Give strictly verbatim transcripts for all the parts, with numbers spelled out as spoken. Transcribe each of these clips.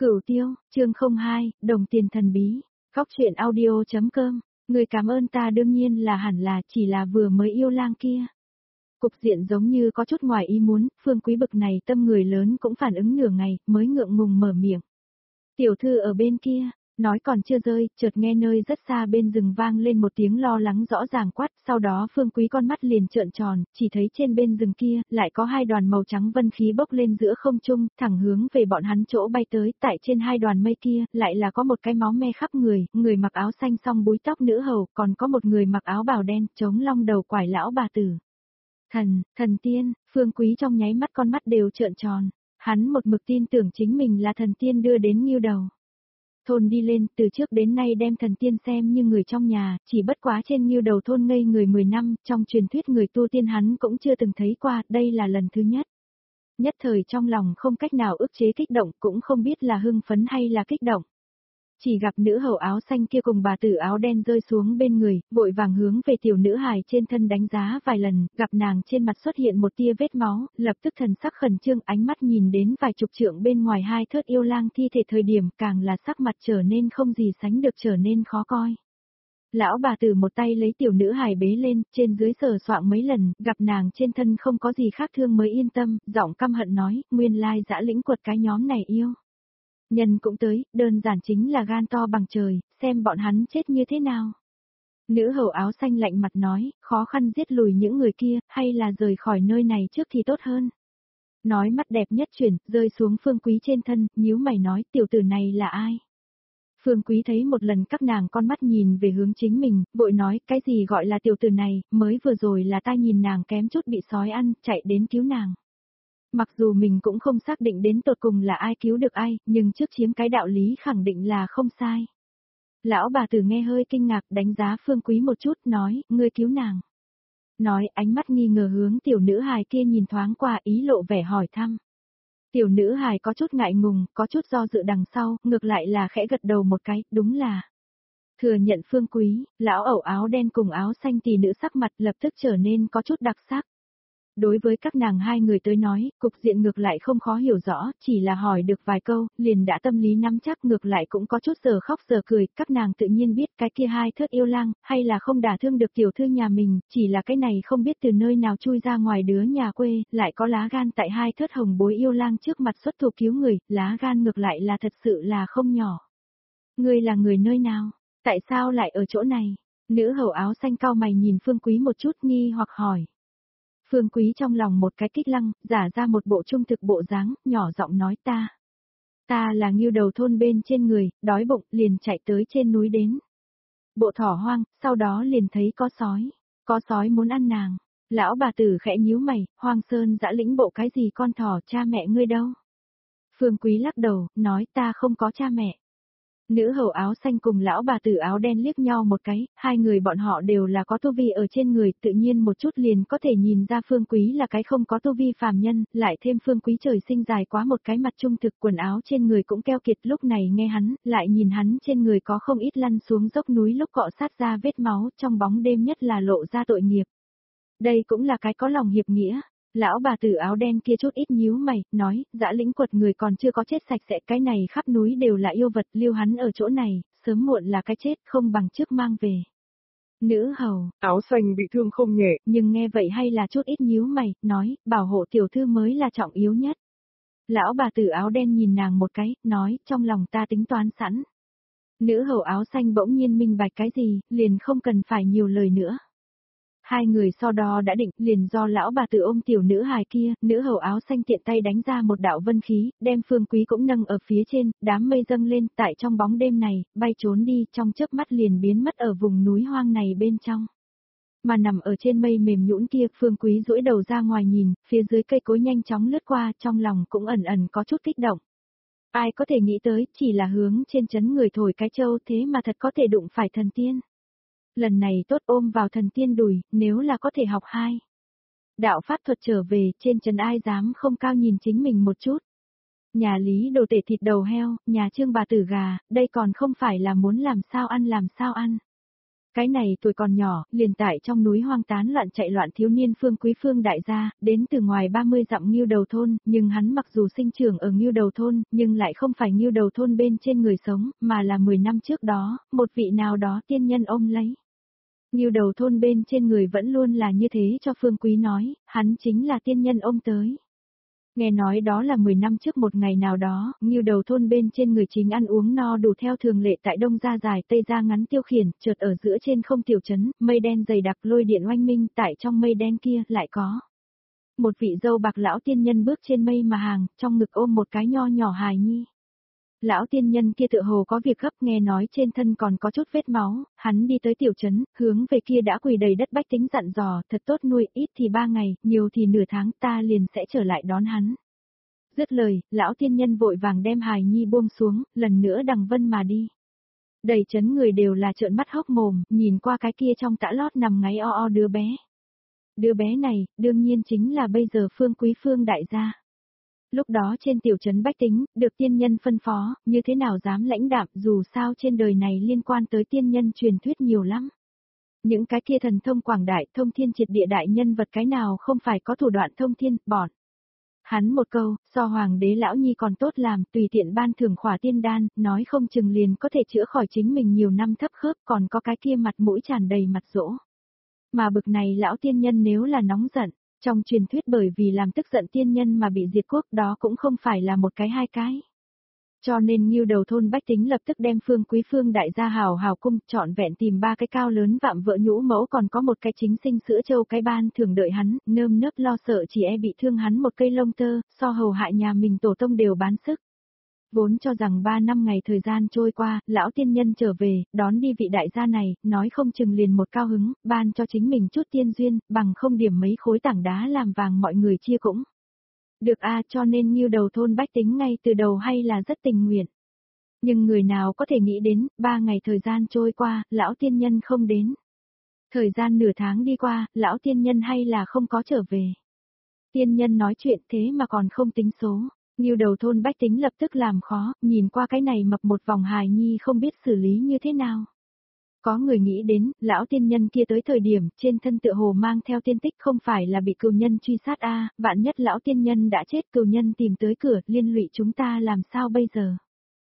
Cửu Tiêu, chương không hai, đồng tiền thần bí, góc truyện audio.com, người cảm ơn ta đương nhiên là hẳn là chỉ là vừa mới yêu lang kia. Cục diện giống như có chút ngoài ý muốn, Phương Quý bực này tâm người lớn cũng phản ứng nửa ngày, mới ngượng ngùng mở miệng. Tiểu thư ở bên kia, nói còn chưa rơi, chợt nghe nơi rất xa bên rừng vang lên một tiếng lo lắng rõ ràng quát, sau đó Phương Quý con mắt liền trợn tròn, chỉ thấy trên bên rừng kia, lại có hai đoàn màu trắng vân khí bốc lên giữa không trung, thẳng hướng về bọn hắn chỗ bay tới, tại trên hai đoàn mây kia, lại là có một cái máu me khắp người, người mặc áo xanh song búi tóc nữ hầu, còn có một người mặc áo bào đen, chống long đầu quải lão bà tử. Thần, thần tiên, Phương Quý trong nháy mắt con mắt đều trợn tròn, hắn một mực tin tưởng chính mình là thần tiên đưa đến Ngưu Đầu thôn đi lên, từ trước đến nay đem thần tiên xem như người trong nhà, chỉ bất quá trên Ngưu Đầu thôn ngây người mười năm, trong truyền thuyết người tu tiên hắn cũng chưa từng thấy qua, đây là lần thứ nhất. Nhất thời trong lòng không cách nào ức chế kích động, cũng không biết là hưng phấn hay là kích động. Chỉ gặp nữ hầu áo xanh kia cùng bà tử áo đen rơi xuống bên người, vội vàng hướng về tiểu nữ hài trên thân đánh giá vài lần, gặp nàng trên mặt xuất hiện một tia vết máu, lập tức thần sắc khẩn trương, ánh mắt nhìn đến vài chục trượng bên ngoài hai thớt yêu lang thi thể thời điểm càng là sắc mặt trở nên không gì sánh được trở nên khó coi. Lão bà tử một tay lấy tiểu nữ hài bế lên, trên dưới sờ soạng mấy lần, gặp nàng trên thân không có gì khác thương mới yên tâm, giọng căm hận nói, nguyên lai dã lĩnh quật cái nhóm này yêu. Nhân cũng tới, đơn giản chính là gan to bằng trời, xem bọn hắn chết như thế nào. Nữ hầu áo xanh lạnh mặt nói, khó khăn giết lùi những người kia, hay là rời khỏi nơi này trước thì tốt hơn. Nói mắt đẹp nhất chuyển, rơi xuống Phương Quý trên thân, nhíu mày nói, tiểu tử này là ai? Phương Quý thấy một lần các nàng con mắt nhìn về hướng chính mình, vội nói, cái gì gọi là tiểu tử này, mới vừa rồi là ta nhìn nàng kém chút bị sói ăn, chạy đến cứu nàng. Mặc dù mình cũng không xác định đến tột cùng là ai cứu được ai, nhưng trước chiếm cái đạo lý khẳng định là không sai. Lão bà tử nghe hơi kinh ngạc đánh giá Phương Quý một chút, nói, ngươi cứu nàng. Nói ánh mắt nghi ngờ hướng tiểu nữ hài kia nhìn thoáng qua ý lộ vẻ hỏi thăm. Tiểu nữ hài có chút ngại ngùng, có chút do dự đằng sau, ngược lại là khẽ gật đầu một cái, đúng là. Thừa nhận Phương Quý, lão ẩu áo đen cùng áo xanh tỷ nữ sắc mặt lập tức trở nên có chút đặc sắc. Đối với các nàng hai người tới nói, cục diện ngược lại không khó hiểu rõ, chỉ là hỏi được vài câu, liền đã tâm lý nắm chắc, ngược lại cũng có chút giờ khóc giờ cười, các nàng tự nhiên biết cái kia hai thớt yêu lang, hay là không đả thương được tiểu thư nhà mình, chỉ là cái này không biết từ nơi nào chui ra ngoài đứa nhà quê, lại có lá gan tại hai thớt hồng bối yêu lang trước mặt xuất thủ cứu người, lá gan ngược lại là thật sự là không nhỏ. Ngươi là người nơi nào? Tại sao lại ở chỗ này? Nữ hầu áo xanh cau mày nhìn Phương Quý một chút nghi hoặc hỏi. Phương Quý trong lòng một cái kích lăng, giả ra một bộ trung thực bộ dáng, nhỏ giọng nói ta. Ta là Ngưu Đầu thôn bên trên người, đói bụng, liền chạy tới trên núi đến. Bộ thỏ hoang, sau đó liền thấy có sói. Có sói muốn ăn nàng. Lão bà tử khẽ nhíu mày, Hoang Sơn dã lĩnh bộ cái gì con thỏ, cha mẹ ngươi đâu? Phương Quý lắc đầu, nói ta không có cha mẹ. Nữ hầu áo xanh cùng lão bà tử áo đen liếc nhau một cái, hai người bọn họ đều là có tu vi ở trên người, tự nhiên một chút liền có thể nhìn ra Phương Quý là cái không có tu vi phàm nhân, lại thêm Phương Quý trời sinh dài quá một cái mặt trung thực, quần áo trên người cũng keo kiệt, lúc này nghe hắn, lại nhìn hắn trên người có không ít lăn xuống dốc núi lúc cọ sát ra vết máu, trong bóng đêm nhất là lộ ra tội nghiệp. Đây cũng là cái có lòng hiệp nghĩa. Lão bà tử áo đen kia chút ít nhíu mày, nói, dã lĩnh quật người còn chưa có chết sạch sẽ, cái này khắp núi đều là yêu vật, lưu hắn ở chỗ này, sớm muộn là cái chết, không bằng trước mang về. Nữ hầu, áo xanh bị thương không nhẹ, nhưng nghe vậy hay là chút ít nhíu mày, nói, bảo hộ tiểu thư mới là trọng yếu nhất. Lão bà tử áo đen nhìn nàng một cái, nói, trong lòng ta tính toán sẵn. Nữ hầu áo xanh bỗng nhiên minh bạch cái gì, liền không cần phải nhiều lời nữa. Hai người so đo đã định, liền do lão bà tử ôm tiểu nữ hài kia, nữ hầu áo xanh tiện tay đánh ra một đạo vân khí, đem Phương Quý cũng nâng ở phía trên, đám mây dâng lên, tại trong bóng đêm này, bay trốn đi, trong chớp mắt liền biến mất ở vùng núi hoang này bên trong. Mà nằm ở trên mây mềm nhũn kia, Phương Quý duỗi đầu ra ngoài nhìn, phía dưới cây cối nhanh chóng lướt qua, trong lòng cũng ẩn ẩn có chút kích động. Ai có thể nghĩ tới, chỉ là hướng trên chấn người thổi cái châu thế mà thật có thể đụng phải thần tiên. Lần này tốt ôm vào thần tiên đùi, nếu là có thể học hai. Đạo pháp thuật trở về, trên trần ai dám không cao nhìn chính mình một chút. Nhà Lý đồ tể thịt đầu heo, nhà Trương bà tử gà, đây còn không phải là muốn làm sao ăn làm sao ăn. Cái này tuổi còn nhỏ, liền tại trong núi hoang tán loạn chạy loạn thiếu niên Phương Quý Phương đại gia, đến từ ngoài ba mươi dặm Ngưu Đầu thôn, nhưng hắn mặc dù sinh trưởng ở Ngưu Đầu thôn, nhưng lại không phải Ngưu Đầu thôn bên trên người sống, mà là mười năm trước đó, một vị nào đó tiên nhân ôm lấy. Ngưu Đầu thôn bên trên người vẫn luôn là như thế cho Phương Quý nói, hắn chính là tiên nhân ôm tới. Nghe nói đó là mười năm trước một ngày nào đó, Ngưu Đầu thôn bên trên người chính ăn uống no đủ theo thường lệ tại đông ra dài tây ra ngắn tiêu khiển, chợt ở giữa trên không tiểu trấn, mây đen dày đặc lôi điện oanh minh, tại trong mây đen kia lại có một vị dâu bạc lão tiên nhân bước trên mây mà hàng, trong ngực ôm một cái nho nhỏ hài nhi. Lão tiên nhân kia tựa hồ có việc gấp, nghe nói trên thân còn có chút vết máu, hắn đi tới tiểu trấn, hướng về kia đã quỳ đầy đất bách tính dặn dò, thật tốt nuôi, ít thì ba ngày, nhiều thì nửa tháng, ta liền sẽ trở lại đón hắn. Dứt lời, lão tiên nhân vội vàng đem hài nhi buông xuống, lần nữa đằng vân mà đi. Đầy trấn người đều là trợn mắt hốc mồm, nhìn qua cái kia trong tã lót nằm ngáy o o đứa bé. Đứa bé này, đương nhiên chính là bây giờ Phương Quý Phương đại gia. Lúc đó trên tiểu trấn bách tính, được tiên nhân phân phó, như thế nào dám lãnh đạm, dù sao trên đời này liên quan tới tiên nhân truyền thuyết nhiều lắm. Những cái kia thần thông quảng đại, thông thiên triệt địa đại nhân vật cái nào không phải có thủ đoạn thông thiên, bọn. Hắn một câu, so hoàng đế lão nhi còn tốt làm, tùy tiện ban thưởng khỏa tiên đan, nói không chừng liền có thể chữa khỏi chính mình nhiều năm thấp khớp, còn có cái kia mặt mũi tràn đầy mặt dỗ. Mà bực này lão tiên nhân nếu là nóng giận, trong truyền thuyết bởi vì làm tức giận tiên nhân mà bị diệt quốc đó cũng không phải là một cái hai cái. Cho nên Ngưu Đầu thôn bách tính lập tức đem Phương Quý Phương đại gia hào hào cung, trọn vẹn tìm ba cái cao lớn vạm vỡ nhũ mẫu, còn có một cái chính sinh sữa châu cái ban thường đợi hắn, nơm nớp lo sợ chỉ e bị thương hắn một cây lông tơ, so hầu hại nhà mình tổ tông đều bán sức. Vốn cho rằng ba năm ngày thời gian trôi qua, lão tiên nhân trở về, đón đi vị đại gia này, nói không chừng liền một cao hứng, ban cho chính mình chút tiên duyên, bằng không điểm mấy khối tảng đá làm vàng mọi người chia cũng. Được a, cho nên Ngưu Đầu thôn bách tính ngay từ đầu hay là rất tình nguyện. Nhưng người nào có thể nghĩ đến, ba ngày thời gian trôi qua, lão tiên nhân không đến. Thời gian nửa tháng đi qua, lão tiên nhân hay là không có trở về. Tiên nhân nói chuyện thế mà còn không tính số. Ngưu Đầu thôn bách tính lập tức làm khó, nhìn qua cái này mập một vòng hài nhi không biết xử lý như thế nào. Có người nghĩ đến, lão tiên nhân kia tới thời điểm, trên thân tựa hồ mang theo tiên tích không phải là bị cừu nhân truy sát a, vạn nhất lão tiên nhân đã chết cừu nhân tìm tới cửa, liên lụy chúng ta làm sao bây giờ.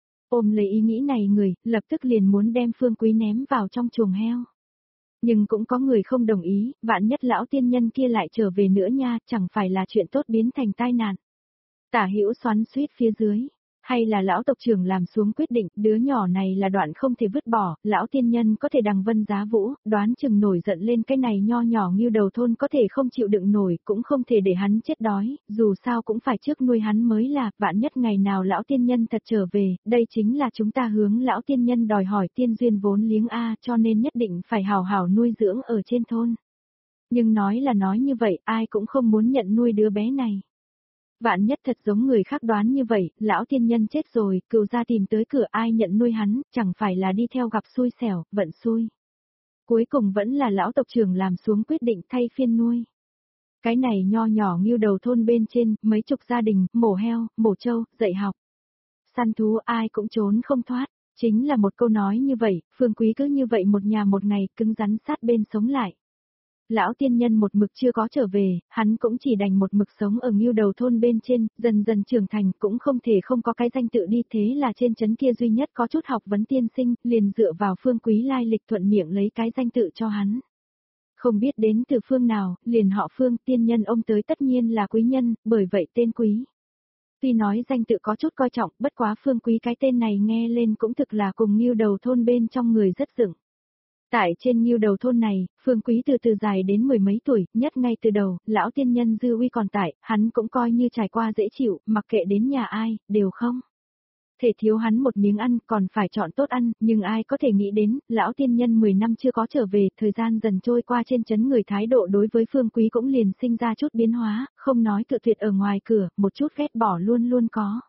Ôm lấy ý nghĩ này người, lập tức liền muốn đem Phương Quý ném vào trong chuồng heo. Nhưng cũng có người không đồng ý, vạn nhất lão tiên nhân kia lại trở về nữa nha, chẳng phải là chuyện tốt biến thành tai nạn. Tả hữu xoắn suýt phía dưới, hay là lão tộc trưởng làm xuống quyết định, đứa nhỏ này là đoạn không thể vứt bỏ, lão tiên nhân có thể đằng vân giá vũ, đoán chừng nổi giận lên cái này nho nhỏ Ngưu Đầu thôn có thể không chịu đựng nổi, cũng không thể để hắn chết đói, dù sao cũng phải trước nuôi hắn mới là, vạn nhất ngày nào lão tiên nhân thật trở về, đây chính là chúng ta hướng lão tiên nhân đòi hỏi tiên duyên vốn liếng A, cho nên nhất định phải hào hào nuôi dưỡng ở trên thôn. Nhưng nói là nói như vậy, ai cũng không muốn nhận nuôi đứa bé này. Vạn nhất thật giống người khác đoán như vậy, lão tiên nhân chết rồi, cừu gia tìm tới cửa ai nhận nuôi hắn, chẳng phải là đi theo gặp xui xẻo, vận xui. Cuối cùng vẫn là lão tộc trưởng làm xuống quyết định thay phiên nuôi. Cái này nho nhỏ Ngưu Đầu thôn bên trên, mấy chục gia đình, mổ heo, mổ trâu, dạy học. Săn thú ai cũng trốn không thoát, chính là một câu nói như vậy, Phương Quý cứ như vậy một nhà một ngày cứng rắn sát bên sống lại. Lão tiên nhân một mực chưa có trở về, hắn cũng chỉ đành một mực sống ở Ngưu Đầu thôn bên trên, dần dần trưởng thành cũng không thể không có cái danh tự đi, thế là trên trấn kia duy nhất có chút học vấn tiên sinh, liền dựa vào Phương Quý lai lịch thuận miệng lấy cái danh tự cho hắn. Không biết đến từ phương nào, liền họ Phương, tiên nhân ông tới tất nhiên là quý nhân, bởi vậy tên Quý. Tuy nói danh tự có chút coi trọng, bất quá Phương Quý cái tên này nghe lên cũng thực là cùng Ngưu Đầu thôn bên trong người rất dựng. Tại trên Ngưu Đầu thôn này, Phương Quý từ từ dài đến mười mấy tuổi, nhất ngay từ đầu, lão tiên nhân dư uy còn tại, hắn cũng coi như trải qua dễ chịu, mặc kệ đến nhà ai, đều không thể thiếu hắn một miếng ăn, còn phải chọn tốt ăn, nhưng ai có thể nghĩ đến, lão tiên nhân mười năm chưa có trở về, thời gian dần trôi qua trên trấn người thái độ đối với Phương Quý cũng liền sinh ra chút biến hóa, không nói cự tuyệt ở ngoài cửa, một chút ghét bỏ luôn luôn có.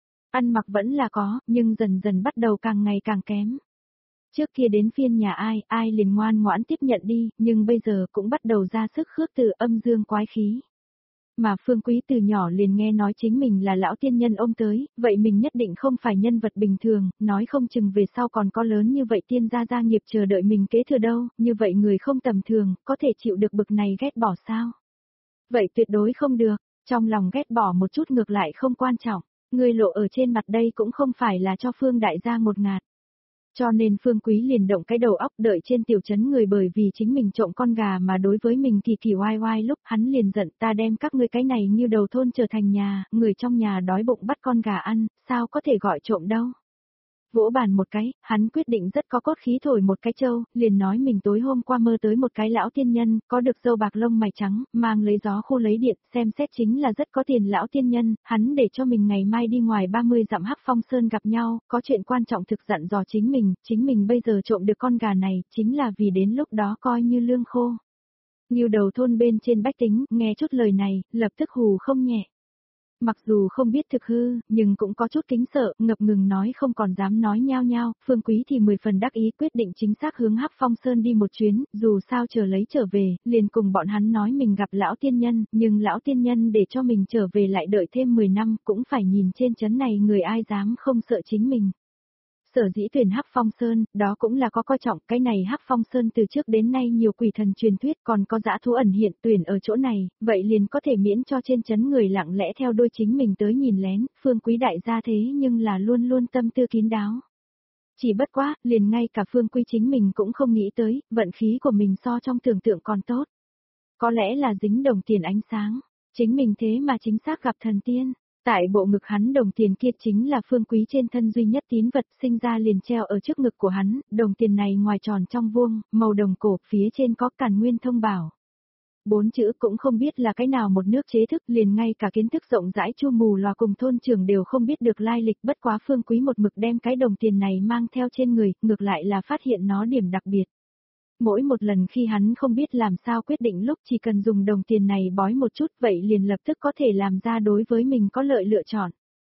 Ăn mặc vẫn là có, nhưng dần dần bắt đầu càng ngày càng kém. Trước kia đến phiên nhà ai, ai liền ngoan ngoãn tiếp nhận đi, nhưng bây giờ cũng bắt đầu ra sức khước từ âm dương quái khí. Mà Phương Quý từ nhỏ liền nghe nói chính mình là lão tiên nhân ôm tới, vậy mình nhất định không phải nhân vật bình thường, nói không chừng về sau còn có lớn như vậy tiên gia gia nghiệp chờ đợi mình kế thừa đâu, như vậy người không tầm thường, có thể chịu được bực này ghét bỏ sao? Vậy tuyệt đối không được, trong lòng ghét bỏ một chút ngược lại không quan trọng, người lộ ở trên mặt đây cũng không phải là cho Phương đại gia một ngạt. Cho nên Phương Quý liền động cái đầu óc đợi trên tiểu trấn người bởi vì chính mình trộm con gà mà đối với mình kỳ kỳ oai oai lúc hắn liền giận ta đem các ngươi cái này như đầu thôn trở thành nhà, người trong nhà đói bụng bắt con gà ăn, sao có thể gọi trộm đâu. Vỗ bàn một cái, hắn quyết định rất có cốt khí thổi một cái trâu, liền nói mình tối hôm qua mơ tới một cái lão tiên nhân, có được râu bạc lông mày trắng, mang lấy gió khô lấy điện, xem xét chính là rất có tiền lão tiên nhân, hắn để cho mình ngày mai đi ngoài ba mươi dặm Hắc Phong Sơn gặp nhau, có chuyện quan trọng thực dặn dò chính mình, chính mình bây giờ trộm được con gà này, chính là vì đến lúc đó coi như lương khô. Nhiều đầu thôn bên trên bách tính, nghe chút lời này, lập tức hù không nhẹ. Mặc dù không biết thực hư, nhưng cũng có chút kính sợ, ngập ngừng nói không còn dám nói nhao nhao, Phương Quý thì mười phần đắc ý quyết định chính xác hướng Hắc Phong Sơn đi một chuyến, dù sao chờ lấy trở về, liền cùng bọn hắn nói mình gặp lão tiên nhân, nhưng lão tiên nhân để cho mình trở về lại đợi thêm mười năm, cũng phải nhìn trên chấn này người ai dám không sợ chính mình. Sở dĩ tuyển Hắc Phong Sơn, đó cũng là có coi trọng, cái này Hắc Phong Sơn từ trước đến nay nhiều quỷ thần truyền thuyết còn có dã thú ẩn hiện tuyển ở chỗ này, vậy liền có thể miễn cho trên chấn người lặng lẽ theo đôi chính mình tới nhìn lén, Phương Quý đại gia thế nhưng là luôn luôn tâm tư kín đáo. Chỉ bất quá, liền ngay cả Phương Quý chính mình cũng không nghĩ tới, vận khí của mình so trong tưởng tượng còn tốt. Có lẽ là dính đồng tiền ánh sáng, chính mình thế mà chính xác gặp thần tiên. Tại bộ ngực hắn đồng tiền kia chính là Phương Quý trên thân duy nhất tín vật sinh ra liền treo ở trước ngực của hắn, đồng tiền này ngoài tròn trong vuông, màu đồng cổ, phía trên có Càn Nguyên thông bảo. Bốn chữ cũng không biết là cái nào một nước chế thức, liền ngay cả kiến thức rộng rãi Chu Mù Lòa cùng thôn trưởng đều không biết được lai lịch, bất quá Phương Quý một mực đem cái đồng tiền này mang theo trên người, ngược lại là phát hiện nó điểm đặc biệt. Mỗi một lần khi hắn không biết làm sao quyết định lúc chỉ cần dùng đồng tiền này bói một chút vậy liền lập tức có thể làm ra đối với mình có lợi lựa chọn.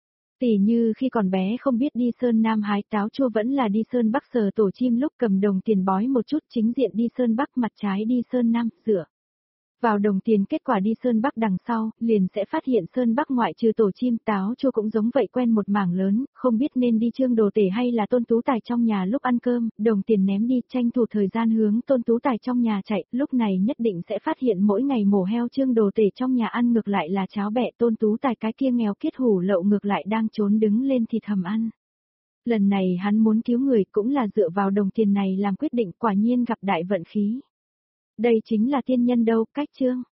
Tỉ như khi còn bé không biết đi Sơn Nam hái táo chua vẫn là đi Sơn Bắc sờ tổ chim lúc cầm đồng tiền bói một chút chính diện đi Sơn Bắc mặt trái đi Sơn Nam, dựa vào đồng tiền kết quả đi Sơn Bắc đằng sau, liền sẽ phát hiện Sơn Bắc ngoại trừ tổ chim táo chua cũng giống vậy quen một mảng lớn, không biết nên đi Trương Đồ Tể hay là Tôn Tú Tài trong nhà lúc ăn cơm, đồng tiền ném đi tranh thủ thời gian hướng Tôn Tú Tài trong nhà chạy, lúc này nhất định sẽ phát hiện mỗi ngày mổ heo Trương Đồ Tể trong nhà ăn ngược lại là cháo bẹ Tôn Tú Tài cái kia nghèo kiết hủ lậu ngược lại đang trốn đứng lên thịt hầm ăn. Lần này hắn muốn cứu người cũng là dựa vào đồng tiền này làm quyết định quả nhiên gặp đại vận khí. Đây chính là tiên nhân đâu, cách chương.